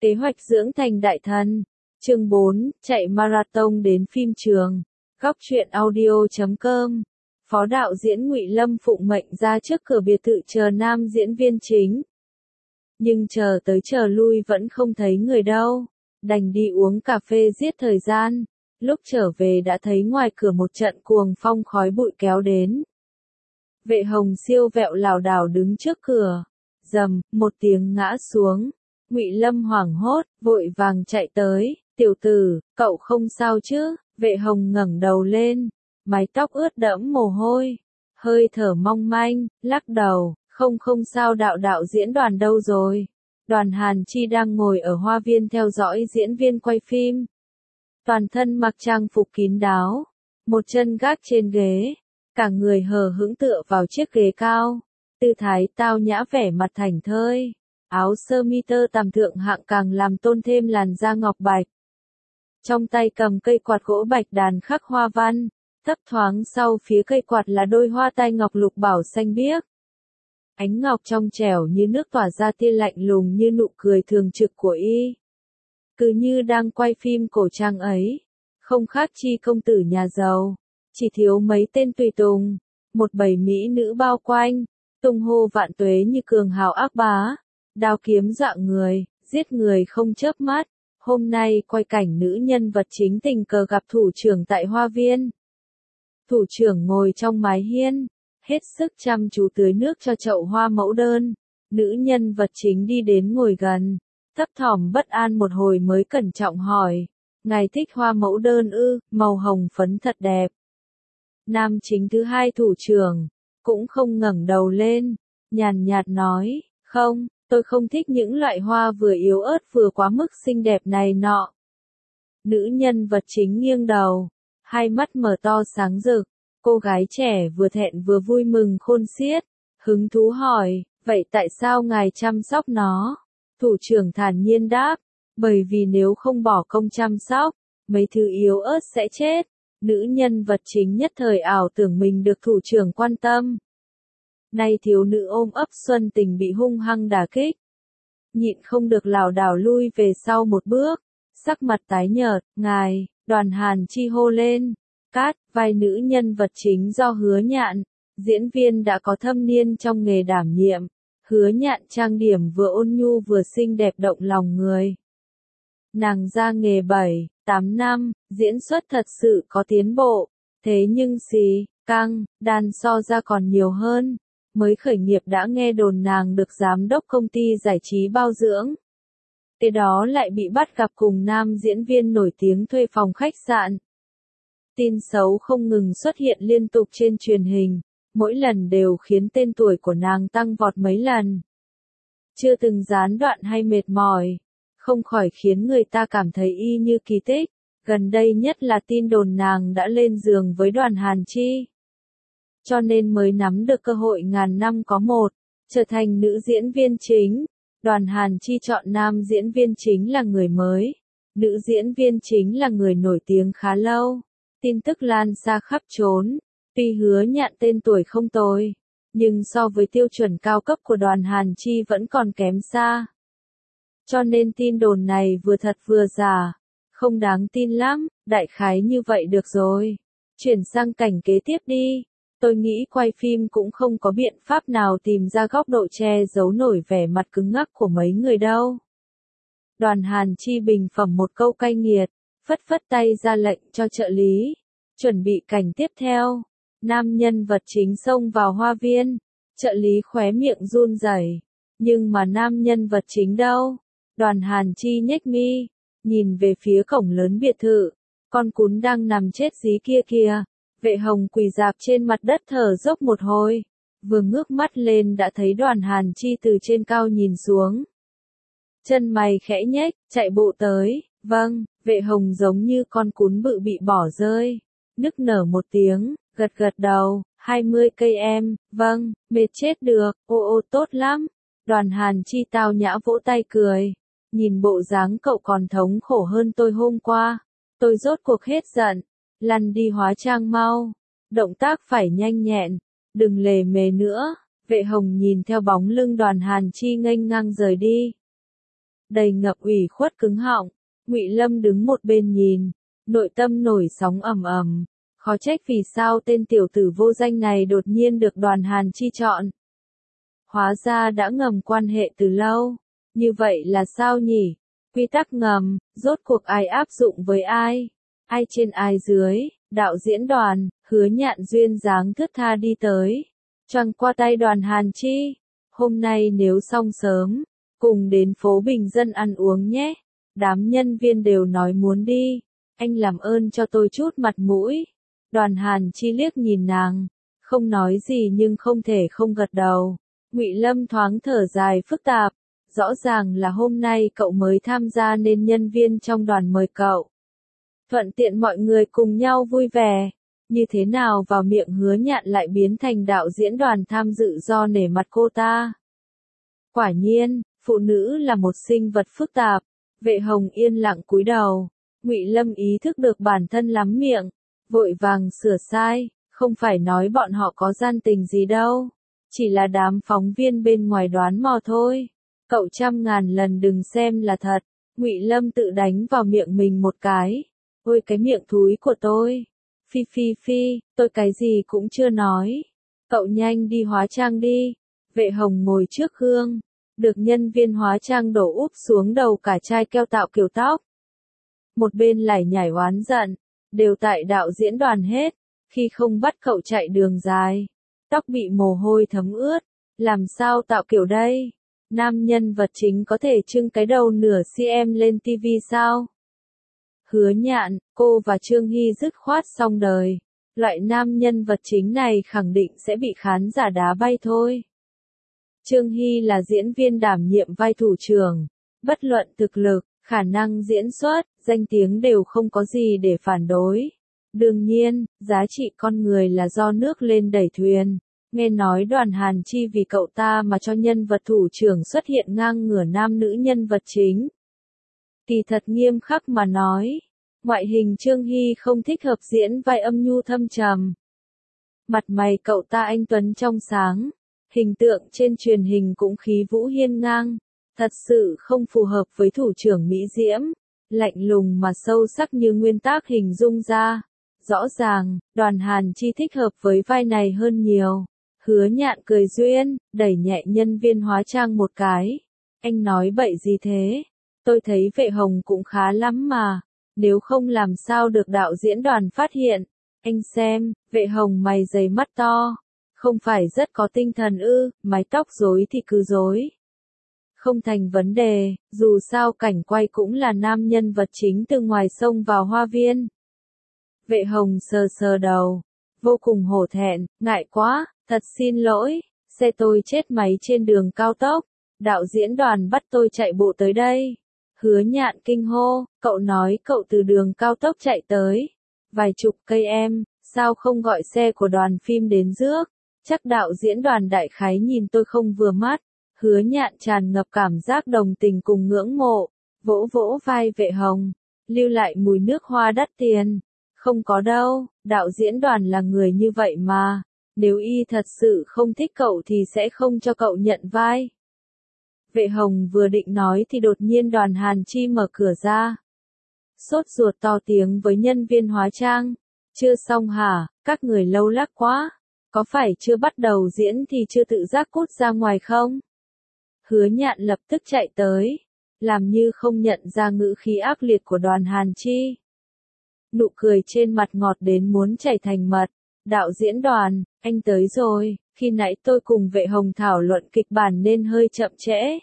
Kế hoạch dưỡng thành đại thần. Chương 4, chạy marathon đến phim trường. Góc truyện audio.com. Phó đạo diễn Ngụy Lâm phụng mệnh ra trước cửa biệt thự chờ nam diễn viên chính. Nhưng chờ tới chờ lui vẫn không thấy người đâu. Đành đi uống cà phê giết thời gian. Lúc trở về đã thấy ngoài cửa một trận cuồng phong khói bụi kéo đến. Vệ Hồng siêu vẹo lảo đảo đứng trước cửa. Rầm, một tiếng ngã xuống. Ngụy Lâm hoảng hốt, vội vàng chạy tới. Tiểu tử, cậu không sao chứ? Vệ Hồng ngẩng đầu lên. Mái tóc ướt đẫm mồ hôi. Hơi thở mong manh, lắc đầu. Không sao. Đạo diễn Đoàn đâu rồi? Đoàn Hàn Chi đang ngồi ở hoa viên theo dõi diễn viên quay phim. Toàn thân mặc trang phục kín đáo. Một chân gác trên ghế. Cả người hờ hững tựa vào chiếc ghế cao. Tư thái tao nhã, vẻ mặt thảnh thơi. Áo sơ mi tơ tằm thượng hạng càng làm tôn thêm làn da ngọc bạch. Trong tay cầm cây quạt gỗ bạch đàn khắc hoa văn. Thấp thoáng sau phía cây quạt là đôi hoa tai ngọc lục bảo xanh biếc. Ánh ngọc trong trẻo như nước tỏa ra tia lạnh lùng như nụ cười thường trực của y. Cứ như đang quay phim cổ trang ấy. Không khác chi công tử nhà giàu. Chỉ thiếu mấy tên tùy tùng. Một bầy mỹ nữ bao quanh. Tung hô vạn tuế như cường hào ác bá. Đao kiếm dọa người, giết người không chớp mắt. Hôm nay quay cảnh nữ nhân vật chính tình cờ gặp thủ trưởng tại hoa viên. Thủ trưởng ngồi trong mái hiên, hết sức chăm chú tưới nước cho chậu hoa mẫu đơn. Nữ nhân vật chính đi đến ngồi gần, thấp thỏm bất an một hồi mới cẩn trọng hỏi. Ngài thích hoa mẫu đơn ư? Màu hồng phấn thật đẹp. Nam chính thứ hai thủ trưởng, cũng không ngẩng đầu lên, nhàn nhạt nói, không. Tôi không thích những loại hoa vừa yếu ớt vừa quá mức xinh đẹp này nọ. Nữ nhân vật chính nghiêng đầu, hai mắt mở to sáng rực. Cô gái trẻ vừa thẹn vừa vui mừng khôn xiết, hứng thú hỏi, vậy tại sao ngài chăm sóc nó? Thủ trưởng thản nhiên đáp, bởi vì nếu không bỏ công chăm sóc, mấy thứ yếu ớt sẽ chết. Nữ nhân vật chính nhất thời ảo tưởng mình được thủ trưởng quan tâm. Nay thiếu nữ ôm ấp xuân tình bị hung hăng đả kích. Nhịn không được lảo đảo lui về sau một bước. Sắc mặt tái nhợt, ngài, Đoàn Hàn Chi hô lên. Cát, vai nữ nhân vật chính do Hứa Nhạn. Diễn viên đã có thâm niên trong nghề đảm nhiệm. Hứa Nhạn trang điểm vừa ôn nhu vừa xinh đẹp động lòng người. Nàng ra nghề 7-8 năm, diễn xuất thật sự có tiến bộ. Thế nhưng căng, đàn so ra còn nhiều hơn. Mới khởi nghiệp đã nghe đồn nàng được giám đốc công ty giải trí bao dưỡng. Kế đó lại bị bắt gặp cùng nam diễn viên nổi tiếng thuê phòng khách sạn. Tin xấu không ngừng xuất hiện liên tục trên truyền hình, mỗi lần đều khiến tên tuổi của nàng tăng vọt mấy lần. Chưa từng gián đoạn hay mệt mỏi, không khỏi khiến người ta cảm thấy y như kỳ tích. Gần đây nhất là tin đồn nàng đã lên giường với Đoàn Hàn Chi. Cho nên mới nắm được cơ hội ngàn năm có một, trở thành nữ diễn viên chính. Đoàn Hàn Chi chọn nam diễn viên chính là người mới, nữ diễn viên chính là người nổi tiếng khá lâu. Tin tức lan xa khắp trốn, tuy Hứa Nhạn tên tuổi không tồi, nhưng so với tiêu chuẩn cao cấp của Đoàn Hàn Chi vẫn còn kém xa. Cho nên tin đồn này vừa thật vừa giả, không đáng tin lắm, đại khái như vậy được rồi. Chuyển sang cảnh kế tiếp đi. Tôi nghĩ quay phim cũng không có biện pháp nào tìm ra góc độ che giấu nổi vẻ mặt cứng ngắc của mấy người đâu. Đoàn Hàn Chi bình phẩm một câu cay nghiệt, phất phất tay ra lệnh cho trợ lý. Chuẩn bị cảnh tiếp theo. Nam nhân vật chính xông vào hoa viên. Trợ lý khóe miệng run rẩy. Nhưng mà nam nhân vật chính đâu? Đoàn Hàn Chi nhếch mi, nhìn về phía cổng lớn biệt thự. Con cún đang nằm chết dí kia kìa. Vệ Hồng quỳ rạp trên mặt đất thở dốc một hồi. Vừa ngước mắt lên đã thấy Đoàn Hàn Chi từ trên cao nhìn xuống. Chân mày khẽ nhếch, chạy bộ tới. Vâng, Vệ Hồng giống như con cún bự bị bỏ rơi. Nức nở một tiếng, gật gật đầu. 20 cây em, vâng, mệt chết được, ô tốt lắm. Đoàn Hàn Chi tao nhã vỗ tay cười. Nhìn bộ dáng cậu còn thống khổ hơn tôi hôm qua. Tôi rốt cuộc hết giận. Lăn đi hóa trang mau. Động tác phải nhanh nhẹn. Đừng lề mề nữa. Vệ Hồng nhìn theo bóng lưng Đoàn Hàn Chi nghênh ngang rời đi. đầy ngập ủy khuất cứng họng. Ngụy Lâm đứng một bên nhìn, nội tâm nổi sóng ầm ầm, khó trách vì sao tên tiểu tử vô danh này đột nhiên được Đoàn Hàn Chi chọn. Hóa ra đã ngầm quan hệ từ lâu, như vậy là sao nhỉ? Quy tắc ngầm, rốt cuộc ai áp dụng với ai? Ai trên ai dưới? Đạo diễn Đoàn, Hứa Nhạn duyên dáng thướt tha đi tới, choàng qua tay Đoàn Hàn Chi. Hôm nay nếu xong sớm, cùng đến phố Bình Dân ăn uống nhé. Đám nhân viên đều nói muốn đi, anh làm ơn cho tôi chút mặt mũi. Đoàn Hàn Chi liếc nhìn nàng, không nói gì nhưng không thể không gật đầu. Ngụy Lâm thoáng thở dài phức tạp, rõ ràng là hôm nay cậu mới tham gia nên nhân viên trong đoàn mời cậu. Thuận tiện mọi người cùng nhau vui vẻ, như thế nào vào miệng Hứa Nhạn lại biến thành đạo diễn Đoàn tham dự do nể mặt cô ta. Quả nhiên, phụ nữ là một sinh vật phức tạp. Vệ Hồng yên lặng cúi đầu, Ngụy Lâm ý thức được bản thân lắm miệng, vội vàng sửa sai, không phải nói bọn họ có gian tình gì đâu, chỉ là đám phóng viên bên ngoài đoán mò thôi. Cậu 100.000 lần đừng xem là thật. Ngụy Lâm tự đánh vào miệng mình một cái. Ôi cái miệng thúi của tôi. Phi phi phi, tôi cái gì cũng chưa nói. Cậu nhanh đi hóa trang đi. Vệ Hồng ngồi trước gương, được nhân viên hóa trang đổ úp xuống đầu cả chai keo tạo kiểu tóc. Một bên lải nhải oán giận, đều tại đạo diễn Đoàn hết, khi không bắt cậu chạy đường dài, tóc bị mồ hôi thấm ướt, làm sao tạo kiểu đây? Nam nhân vật chính có thể trưng cái đầu nửa cm lên TV sao? Hứa Nhạn, cô và Trương Hy dứt khoát xong đời, loại nam nhân vật chính này khẳng định sẽ bị khán giả đá bay thôi. Trương Hy là diễn viên đảm nhiệm vai thủ trưởng, bất luận thực lực, khả năng diễn xuất, danh tiếng đều không có gì để phản đối. Đương nhiên, giá trị con người là do nước lên đẩy thuyền. Nghe nói Đoàn Hàn Chi vì cậu ta mà cho nhân vật thủ trưởng xuất hiện ngang ngửa nam nữ nhân vật chính. Kỳ thật nghiêm khắc mà nói, ngoại hình Trương Hy không thích hợp diễn vai âm nhu thâm trầm. Mặt mày cậu ta anh tuấn trong sáng, hình tượng trên truyền hình cũng khí vũ hiên ngang, thật sự không phù hợp với thủ trưởng Mỹ Diễm, lạnh lùng mà sâu sắc như nguyên tác hình dung ra. Rõ ràng, Đoàn Hàn Chi thích hợp với vai này hơn nhiều. Hứa Nhạn cười duyên, đẩy nhẹ nhân viên hóa trang một cái. Anh nói bậy gì thế? Tôi thấy Vệ Hồng cũng khá lắm mà. Nếu không làm sao được đạo diễn Đoàn phát hiện. Anh xem, Vệ Hồng mày dày mắt to. Không phải rất có tinh thần ư, mái tóc rối thì cứ rối. Không thành vấn đề, dù sao cảnh quay cũng là nam nhân vật chính từ ngoài sông vào hoa viên. Vệ Hồng sờ sờ đầu, vô cùng hổ thẹn, ngại quá, thật xin lỗi, xe tôi chết máy trên đường cao tốc, đạo diễn Đoàn bắt tôi chạy bộ tới đây. Hứa Nhạn kinh hô, cậu nói cậu từ đường cao tốc chạy tới, vài chục cây em, sao không gọi xe của đoàn phim đến rước, chắc đạo diễn Đoàn đại khái nhìn tôi không vừa mắt. Hứa Nhạn tràn ngập cảm giác đồng tình cùng ngưỡng mộ, vỗ vỗ vai Vệ Hồng, lưu lại mùi nước hoa đắt tiền. Không có đâu, đạo diễn Đoàn là người như vậy mà, nếu y thật sự không thích cậu thì sẽ không cho cậu nhận vai. Vệ Hồng vừa định nói thì đột nhiên Đoàn Hàn Chi mở cửa ra. Sốt ruột to tiếng với nhân viên hóa trang, chưa xong hả, các người lâu lắc quá, có phải chưa bắt đầu diễn thì chưa tự giác cút ra ngoài không? Hứa Nhạn lập tức chạy tới, làm như không nhận ra ngữ khí ác liệt của Đoàn Hàn Chi. Nụ cười trên mặt ngọt đến muốn chảy thành mật. Đạo diễn Đoàn, anh tới rồi, khi nãy tôi cùng Vệ Hồng thảo luận kịch bản nên hơi chậm trễ.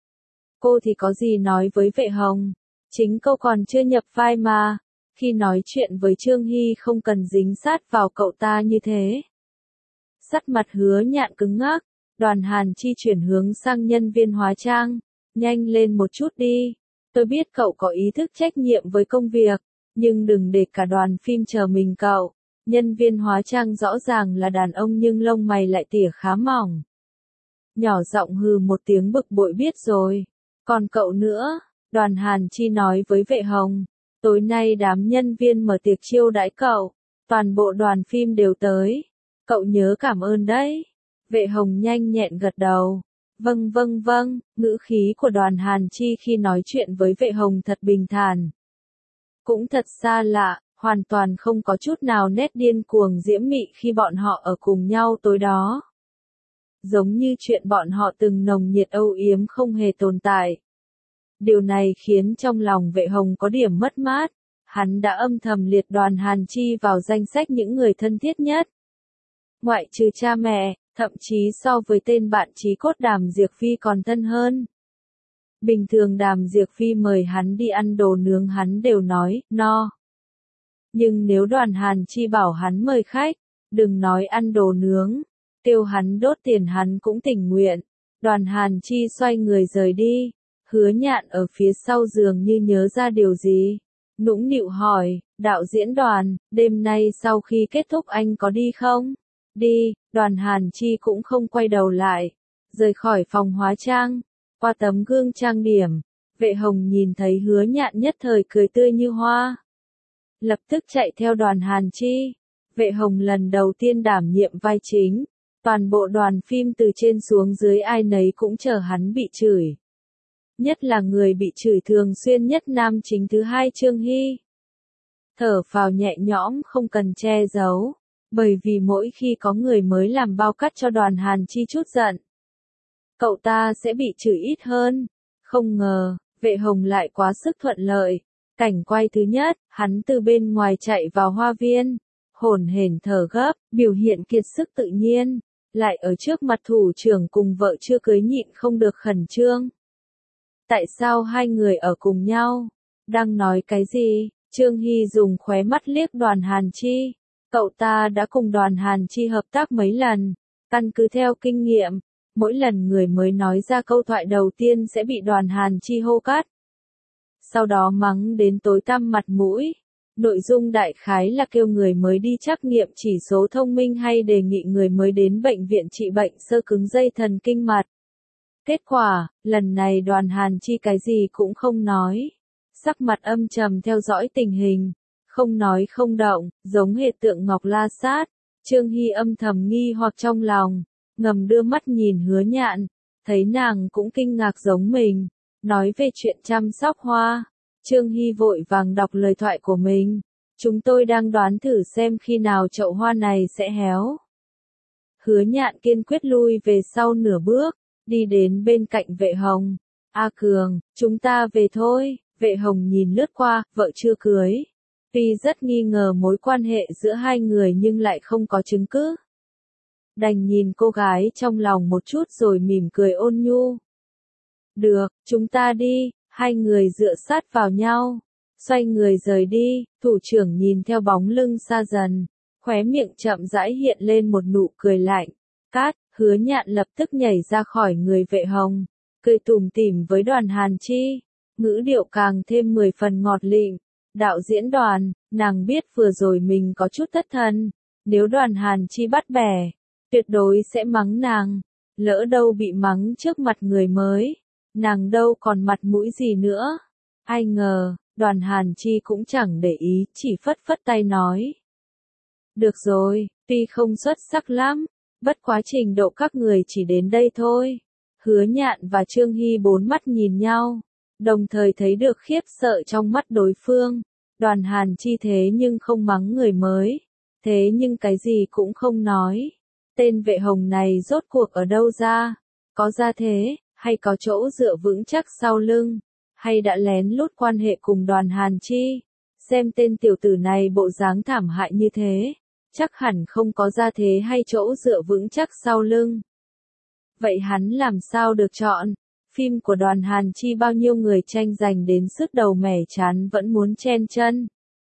Cô thì có gì nói với Vệ Hồng, chính cô còn chưa nhập vai mà, khi nói chuyện với Trương Hy không cần dính sát vào cậu ta như thế. Sắc mặt Hứa Nhạn cứng ngắc, Đoàn Hàn Chi chuyển hướng sang nhân viên hóa trang, nhanh lên một chút đi, tôi biết cậu có ý thức trách nhiệm với công việc. Nhưng đừng để cả đoàn phim chờ mình cậu. Nhân viên hóa trang rõ ràng là đàn ông nhưng lông mày lại tỉa khá mỏng. Nhỏ giọng hừ một tiếng bực bội biết rồi. Còn cậu nữa, Đoàn Hàn Chi nói với Vệ Hồng. Tối nay đám nhân viên mở tiệc chiêu đãi cậu. Toàn bộ đoàn phim đều tới. Cậu nhớ cảm ơn đấy. Vệ Hồng nhanh nhẹn gật đầu. Vâng vâng vâng, ngữ khí của Đoàn Hàn Chi khi nói chuyện với Vệ Hồng thật bình thản. Cũng thật xa lạ, hoàn toàn không có chút nào nét điên cuồng diễm mị khi bọn họ ở cùng nhau tối đó. Giống như chuyện bọn họ từng nồng nhiệt âu yếm không hề tồn tại. Điều này khiến trong lòng Vệ Hồng có điểm mất mát, hắn đã âm thầm liệt Đoàn Hàn Chi vào danh sách những người thân thiết nhất. Ngoại trừ cha mẹ, thậm chí so với tên bạn chí cốt Đàm Diệc Phi còn thân hơn. Bình thường Đàm Diệc Phi mời hắn đi ăn đồ nướng hắn đều nói, no. Nhưng nếu Đoàn Hàn Chi bảo hắn mời khách, đừng nói ăn đồ nướng, tiêu hắn đốt tiền hắn cũng tình nguyện. Đoàn Hàn Chi xoay người rời đi, Hứa Nhạn ở phía sau giường như nhớ ra điều gì. Nũng nịu hỏi, đạo diễn Đoàn, đêm nay sau khi kết thúc anh có đi không? Đi, Đoàn Hàn Chi cũng không quay đầu lại, rời khỏi phòng hóa trang, qua tấm gương trang điểm. Vệ Hồng nhìn thấy Hứa Nhạn nhất thời cười tươi như hoa. Lập tức chạy theo Đoàn Hàn Chi. Vệ Hồng lần đầu tiên đảm nhiệm vai chính. Toàn bộ đoàn phim từ trên xuống dưới ai nấy cũng chờ hắn bị chửi. Nhất là người bị chửi thường xuyên nhất nam chính thứ hai Trương Hy. Thở phào nhẹ nhõm không cần che giấu. Bởi vì mỗi khi có người mới làm bao cắt cho Đoàn Hàn Chi chút giận, cậu ta sẽ bị chửi ít hơn. Không ngờ, Vệ Hồng lại quá sức thuận lợi. Cảnh quay thứ nhất, hắn từ bên ngoài chạy vào hoa viên, hổn hển thở gấp, biểu hiện kiệt sức tự nhiên, lại ở trước mặt thủ trưởng cùng vợ chưa cưới nhịn không được khẩn trương. Tại sao hai người ở cùng nhau? Đang nói cái gì? Trương Hy dùng khóe mắt liếc Đoàn Hàn Chi. Cậu ta đã cùng Đoàn Hàn Chi hợp tác mấy lần, căn cứ theo kinh nghiệm, mỗi lần người mới nói ra câu thoại đầu tiên sẽ bị Đoàn Hàn Chi hô cắt. Sau đó mắng đến tối tăm mặt mũi. Nội dung đại khái là kêu người mới đi trắc nghiệm chỉ số thông minh hay đề nghị người mới đến bệnh viện trị bệnh xơ cứng dây thần kinh mặt. Kết quả, lần này Đoàn Hàn Chi cái gì cũng không nói. Sắc mặt âm trầm theo dõi tình hình. Không nói không động, giống hệt tượng ngọc la sát. Trương Hy âm thầm nghi hoặc trong lòng, ngầm đưa mắt nhìn Hứa Nhạn, thấy nàng cũng kinh ngạc giống mình, nói về chuyện chăm sóc hoa. Trương Hy vội vàng đọc lời thoại của mình. Chúng tôi đang đoán thử xem khi nào chậu hoa này sẽ héo. Hứa Nhạn kiên quyết lui về sau nửa bước, đi đến bên cạnh Vệ Hồng. A Cường, chúng ta về thôi. Vệ Hồng nhìn lướt qua, vợ chưa cưới. Tuy rất nghi ngờ mối quan hệ giữa hai người nhưng lại không có chứng cứ. Đành nhìn cô gái trong lòng một chút rồi mỉm cười ôn nhu. Được, chúng ta đi. Hai người dựa sát vào nhau, xoay người rời đi. Thủ trưởng nhìn theo bóng lưng xa dần, khóe miệng chậm rãi hiện lên một nụ cười lạnh. Cát, Hứa Nhạn lập tức nhảy ra khỏi người Vệ Hồng, cười tủm tỉm với Đoàn Hàn Chi, ngữ điệu càng thêm 10 phần ngọt lịm. Đạo diễn Đoàn, nàng biết vừa rồi mình có chút thất thần, nếu Đoàn Hàn Chi bắt bẻ, tuyệt đối sẽ mắng nàng, lỡ đâu bị mắng trước mặt người mới, nàng đâu còn mặt mũi gì nữa. Ai ngờ, Đoàn Hàn Chi cũng chẳng để ý, chỉ phất phất tay nói. Được rồi, tuy không xuất sắc lắm, bất quá trình độ các người chỉ đến đây thôi. Hứa Nhạn và Trương Hy bốn mắt nhìn nhau, đồng thời thấy được khiếp sợ trong mắt đối phương. Đoàn Hàn Chi thế nhưng không mắng người mới, thế nhưng cái gì cũng không nói. Tên Vệ Hồng này rốt cuộc ở đâu ra? Có ra thế, hay có chỗ dựa vững chắc sau lưng, hay đã lén lút quan hệ cùng Đoàn Hàn Chi? Xem tên tiểu tử này bộ dáng thảm hại như thế, chắc hẳn không có ra thế hay chỗ dựa vững chắc sau lưng. Vậy hắn làm sao được chọn? Phim của Đoàn Hàn Chi bao nhiêu người tranh giành đến sứt đầu mẻ chán vẫn muốn chen chân.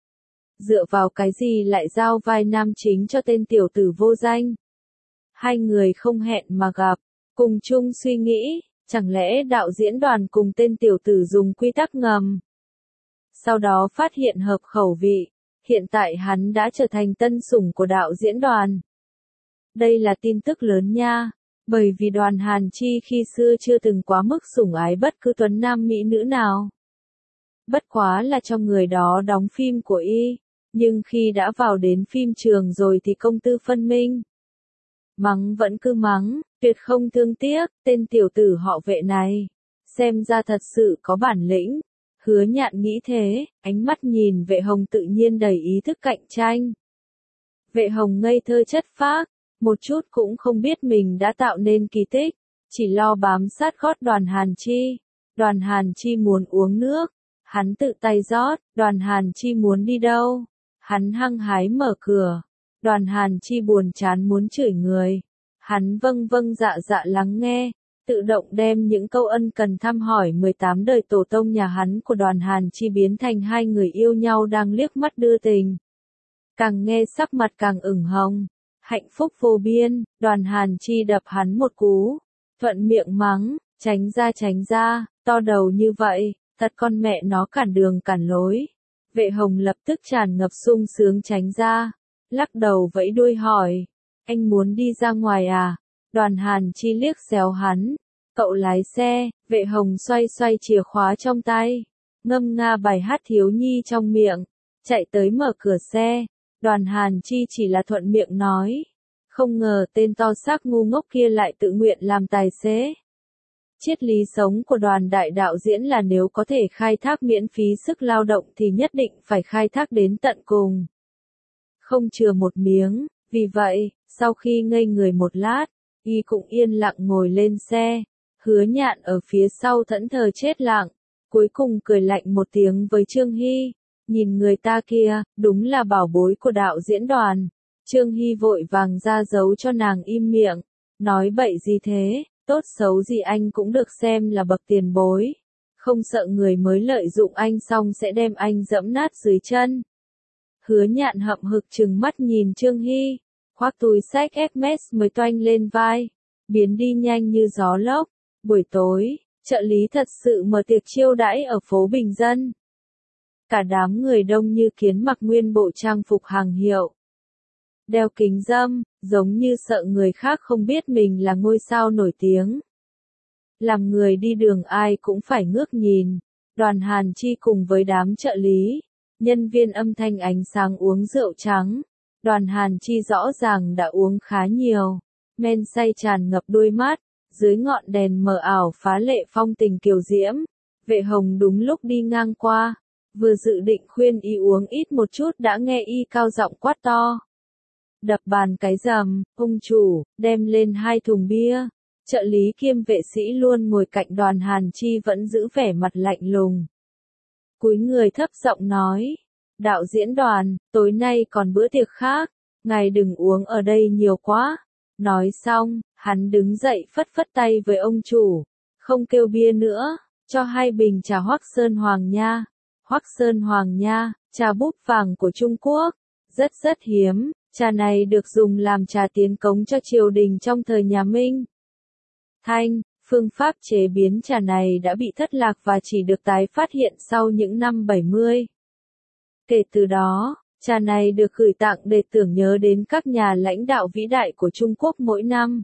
Dựa vào cái gì lại giao vai nam chính cho tên tiểu tử vô danh? Hai người không hẹn mà gặp, cùng chung suy nghĩ, chẳng lẽ đạo diễn Đoàn cùng tên tiểu tử dùng quy tắc ngầm? Sau đó phát hiện hợp khẩu vị, hiện tại hắn đã trở thành tân sủng của đạo diễn Đoàn. Đây là tin tức lớn nha. Bởi vì Đoàn Hàn Chi khi xưa chưa từng quá mức sủng ái bất cứ tuấn nam mỹ nữ nào. Bất quá là trong người đó đóng phim của y, nhưng khi đã vào đến phim trường rồi thì công tư phân minh. Mắng vẫn cứ mắng, tuyệt không thương tiếc, tên tiểu tử họ Vệ này. Xem ra thật sự có bản lĩnh. Hứa Nhạn nghĩ thế, ánh mắt nhìn Vệ Hồng tự nhiên đầy ý thức cạnh tranh. Vệ Hồng ngây thơ chất phác, một chút cũng không biết mình đã tạo nên kỳ tích, chỉ lo bám sát gót Đoàn Hàn Chi. Đoàn Hàn Chi muốn uống nước, hắn tự tay rót. Đoàn Hàn Chi muốn đi đâu, hắn hăng hái mở cửa. Đoàn Hàn Chi buồn chán muốn chửi người, hắn vâng vâng dạ dạ lắng nghe, tự động đem những câu ân cần thăm hỏi 18 đời tổ tông nhà hắn của Đoàn Hàn Chi biến thành hai người yêu nhau đang liếc mắt đưa tình. Càng nghe sắc mặt càng ửng hồng, hạnh phúc vô biên. Đoàn Hàn Chi đập hắn một cú, thuận miệng mắng, tránh ra, to đầu như vậy, thật con mẹ nó cản đường cản lối. Vệ Hồng lập tức tràn ngập sung sướng tránh ra, lắc đầu vẫy đuôi hỏi, anh muốn đi ra ngoài à? Đoàn Hàn Chi liếc xéo hắn, cậu lái xe. Vệ Hồng xoay xoay chìa khóa trong tay, ngâm nga bài hát thiếu nhi trong miệng, chạy tới mở cửa xe. Đoàn Hàn Chi chỉ là thuận miệng nói, không ngờ tên to xác ngu ngốc kia lại tự nguyện làm tài xế. Triết lý sống của Đoàn đại đạo diễn là nếu có thể khai thác miễn phí sức lao động thì nhất định phải khai thác đến tận cùng, không chừa một miếng. Vì vậy, sau khi ngây người một lát, y cũng yên lặng ngồi lên xe. Hứa Nhạn ở phía sau thẫn thờ chết lặng, cuối cùng cười lạnh một tiếng với Trương Hy. Nhìn người ta kia, đúng là bảo bối của đạo diễn Đoàn. Trương Hy vội vàng ra dấu cho nàng im miệng. Nói bậy gì thế, tốt xấu gì anh cũng được xem là bậc tiền bối. Không sợ người mới lợi dụng anh xong sẽ đem anh dẫm nát dưới chân. Hứa Nhạn hậm hực trừng mắt nhìn Trương Hy, khoác túi xách Hermes mới toanh lên vai, biến đi nhanh như gió lốc. Buổi tối, trợ lý thật sự mở tiệc chiêu đãi ở phố Bình Dân. Cả đám người đông như kiến, mặc nguyên bộ trang phục hàng hiệu, đeo kính râm, giống như sợ người khác không biết mình là ngôi sao nổi tiếng. Làm người đi đường ai cũng phải ngước nhìn. Đoàn Hàn Chi cùng với đám trợ lý, nhân viên âm thanh ánh sáng uống rượu trắng. Đoàn Hàn Chi rõ ràng đã uống khá nhiều, men say tràn ngập đôi mắt, dưới ngọn đèn mờ ảo phá lệ phong tình kiều diễm. Vệ Hồng đúng lúc đi ngang qua, vừa dự định khuyên y uống ít một chút đã nghe y cao giọng quát to, đập bàn cái rầm, ông chủ, đem lên 2 thùng bia. Trợ lý kiêm vệ sĩ luôn ngồi cạnh Đoàn Hàn Chi vẫn giữ vẻ mặt lạnh lùng, cúi người thấp giọng nói, đạo diễn Đoàn, tối nay còn bữa tiệc khác, ngài đừng uống ở đây nhiều quá. Nói xong, hắn đứng dậy phất phất tay với ông chủ, không kêu bia nữa, cho 2 bình trà Hoắc Sơn Hoàng Nha. Hoắc Sơn Hoàng Nha, trà búp vàng của Trung Quốc, rất hiếm. Trà này được dùng làm trà tiến cống cho triều đình trong thời nhà Minh. Thanh, phương pháp chế biến trà này đã bị thất lạc và chỉ được tái phát hiện sau những năm 70. Kể từ đó, trà này được gửi tặng để tưởng nhớ đến các nhà lãnh đạo vĩ đại của Trung Quốc mỗi năm.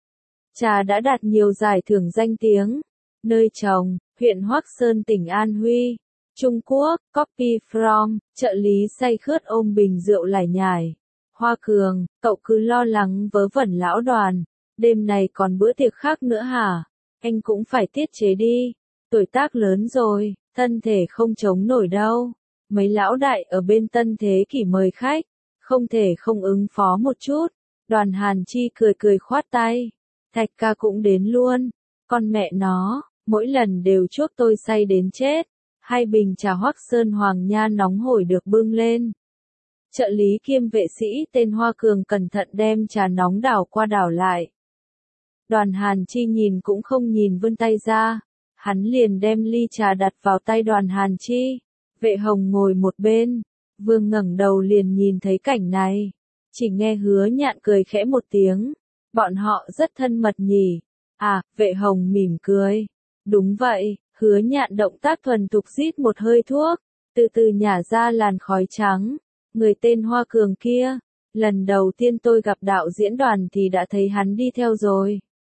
Trà đã đạt nhiều giải thưởng danh tiếng. Nơi trồng, huyện Hoắc Sơn tỉnh An Huy, Trung Quốc. Copy from, trợ lý say khướt ôm bình rượu lải nhải. Hoa Cường, cậu cứ lo lắng vớ vẩn lão Đoàn, đêm này còn bữa tiệc khác nữa hả? Anh cũng phải tiết chế đi, tuổi tác lớn rồi, thân thể không chống nổi đâu. Mấy lão đại ở bên Tân Thế Kỷ mời khách, không thể không ứng phó một chút. Đoàn Hàn Chi cười khoát tay, Thạch ca cũng đến luôn, con mẹ nó, mỗi lần đều chuốc tôi say đến chết. 2 bình trà Hoắc Sơn Hoàng Nha nóng hổi được bưng lên. Trợ lý kiêm vệ sĩ tên Hoa Cường cẩn thận đem trà nóng đảo qua đảo lại. Đoàn Hàn Chi nhìn cũng không nhìn vươn tay ra, hắn liền đem ly trà đặt vào tay Đoàn Hàn Chi. Vệ Hồng ngồi một bên, vừa ngẩng đầu liền nhìn thấy cảnh này, chỉ nghe Hứa Nhạn cười khẽ một tiếng, bọn họ rất thân mật nhỉ. À, Vệ Hồng mỉm cười. Đúng vậy. Hứa Nhạn động tác thuần thục rít một hơi thuốc, từ từ nhả ra làn khói trắng. Người tên Hoa Cường kia, lần đầu tiên tôi gặp đạo diễn Đoàn thì đã thấy hắn đi theo rồi.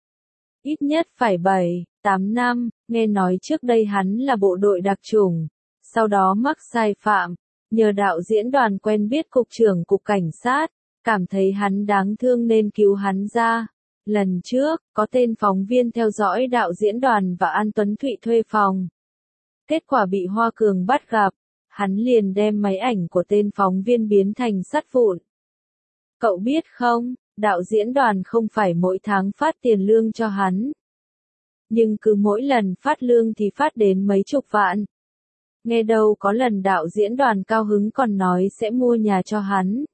Ít nhất phải 7-8 năm, nghe nói trước đây hắn là bộ đội đặc chủng, sau đó mắc sai phạm, nhờ đạo diễn Đoàn quen biết cục trưởng cục cảnh sát, cảm thấy hắn đáng thương nên cứu hắn ra. Lần trước, có tên phóng viên theo dõi đạo diễn Đoàn và An Tuấn Thụy thuê phòng. Kết quả bị Hoa Cường bắt gặp, hắn liền đem máy ảnh của tên phóng viên biến thành sắt vụn. Cậu biết không, đạo diễn Đoàn không phải mỗi tháng phát tiền lương cho hắn. Nhưng cứ mỗi lần phát lương thì phát đến mấy chục vạn. Nghe đâu có lần đạo diễn Đoàn cao hứng còn nói sẽ mua nhà cho hắn.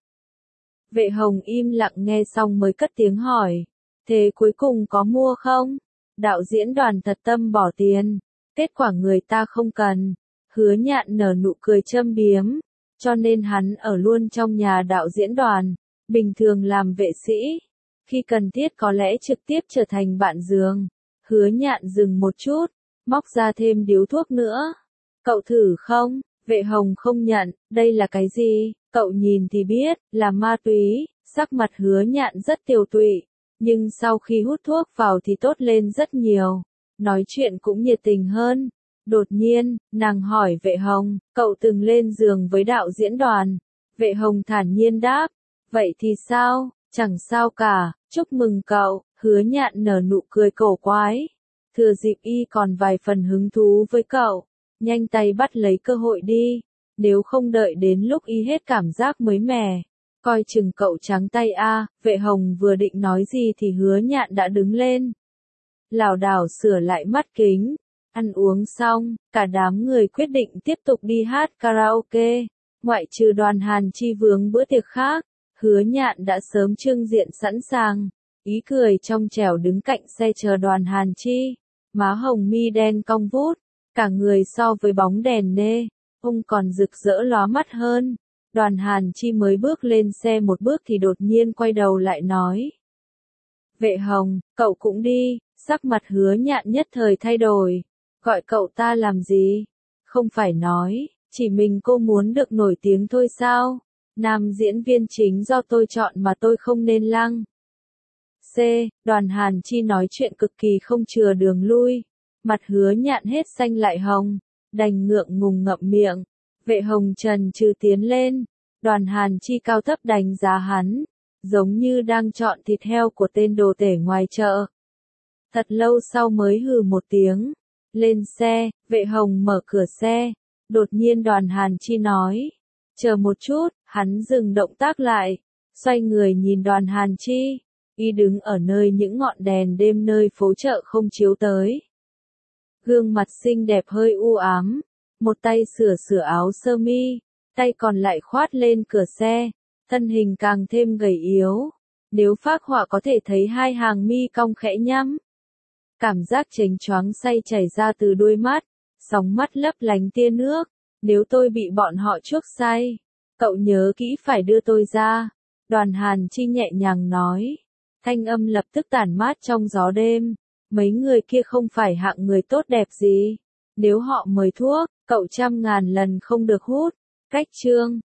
Vệ Hồng im lặng nghe xong mới cất tiếng hỏi. Thế cuối cùng có mua không? Đạo diễn Đoàn thật tâm bỏ tiền. Kết quả người ta không cần. Hứa Nhạn nở nụ cười châm biếm. Cho nên hắn ở luôn trong nhà đạo diễn Đoàn. Bình thường làm vệ sĩ. Khi cần thiết có lẽ trực tiếp trở thành bạn giường. Hứa Nhạn dừng một chút. Móc ra thêm điếu thuốc nữa. Cậu thử không? Vệ Hồng không nhận. Đây là cái gì? Cậu nhìn thì biết, là ma túy. Sắc mặt Hứa Nhạn rất tiều tụy. Nhưng sau khi hút thuốc vào thì tốt lên rất nhiều. Nói chuyện cũng nhiệt tình hơn. Đột nhiên, nàng hỏi Vệ Hồng, cậu từng lên giường với đạo diễn Đoàn. Vệ Hồng thản nhiên đáp, vậy thì sao, chẳng sao cả, chúc mừng cậu. Hứa Nhạn nở nụ cười cổ quái. Thừa dịp y còn vài phần hứng thú với cậu, nhanh tay bắt lấy cơ hội đi. Nếu không đợi đến lúc y hết cảm giác mới mẻ. Coi chừng cậu trắng tay a. Vệ Hồng vừa định nói gì thì Hứa Nhạn đã đứng lên. Lảo đảo sửa lại mắt kính. Ăn uống xong, cả đám người quyết định tiếp tục đi hát karaoke. Ngoại trừ Đoàn Hàn Chi vướng bữa tiệc khác, Hứa Nhạn đã sớm trưng diện sẵn sàng. Ý cười trong trẻo đứng cạnh xe chờ Đoàn Hàn Chi. Má hồng mi đen cong vút. Cả người so với bóng đèn nê, ông còn rực rỡ lóa mắt hơn. Đoàn Hàn Chi mới bước lên xe một bước thì đột nhiên quay đầu lại nói. Vệ Hồng, cậu cũng đi. Sắc mặt Hứa Nhạn nhất thời thay đổi. Gọi cậu ta làm gì? Không phải nói, chỉ mình cô muốn được nổi tiếng thôi sao? Nam diễn viên chính do tôi chọn mà tôi không nên lăng. C. Đoàn Hàn Chi nói chuyện cực kỳ không chừa đường lui. Mặt Hứa Nhạn hết xanh lại hồng, đành ngượng ngùng ngậm miệng. Vệ Hồng trần trừ tiến lên. Đoàn Hàn Chi cao thấp đánh giá hắn, giống như đang chọn thịt heo của tên đồ tể ngoài chợ. Thật lâu sau mới hừ một tiếng. Lên xe, Vệ Hồng mở cửa xe. Đột nhiên Đoàn Hàn Chi nói. Chờ một chút, hắn dừng động tác lại. Xoay người nhìn Đoàn Hàn Chi. Y đứng ở nơi những ngọn đèn đêm nơi phố chợ không chiếu tới. Gương mặt xinh đẹp hơi u ám. Một tay sửa áo sơ mi. Tay còn lại khoát lên cửa xe. Thân hình càng thêm gầy yếu. Nếu phác họa có thể thấy hai hàng mi cong khẽ nhắm. Cảm giác chênh choáng say chảy ra từ đôi mắt, sóng mắt lấp lánh tia nước. Nếu tôi bị bọn họ chuốc say, cậu nhớ kỹ phải đưa tôi ra. Đoàn Hàn Chi nhẹ nhàng nói. Thanh âm lập tức tản mát trong gió đêm. Mấy người kia không phải hạng người tốt đẹp gì. Nếu họ mời thuốc, cậu trăm ngàn lần không được hút. Cách chương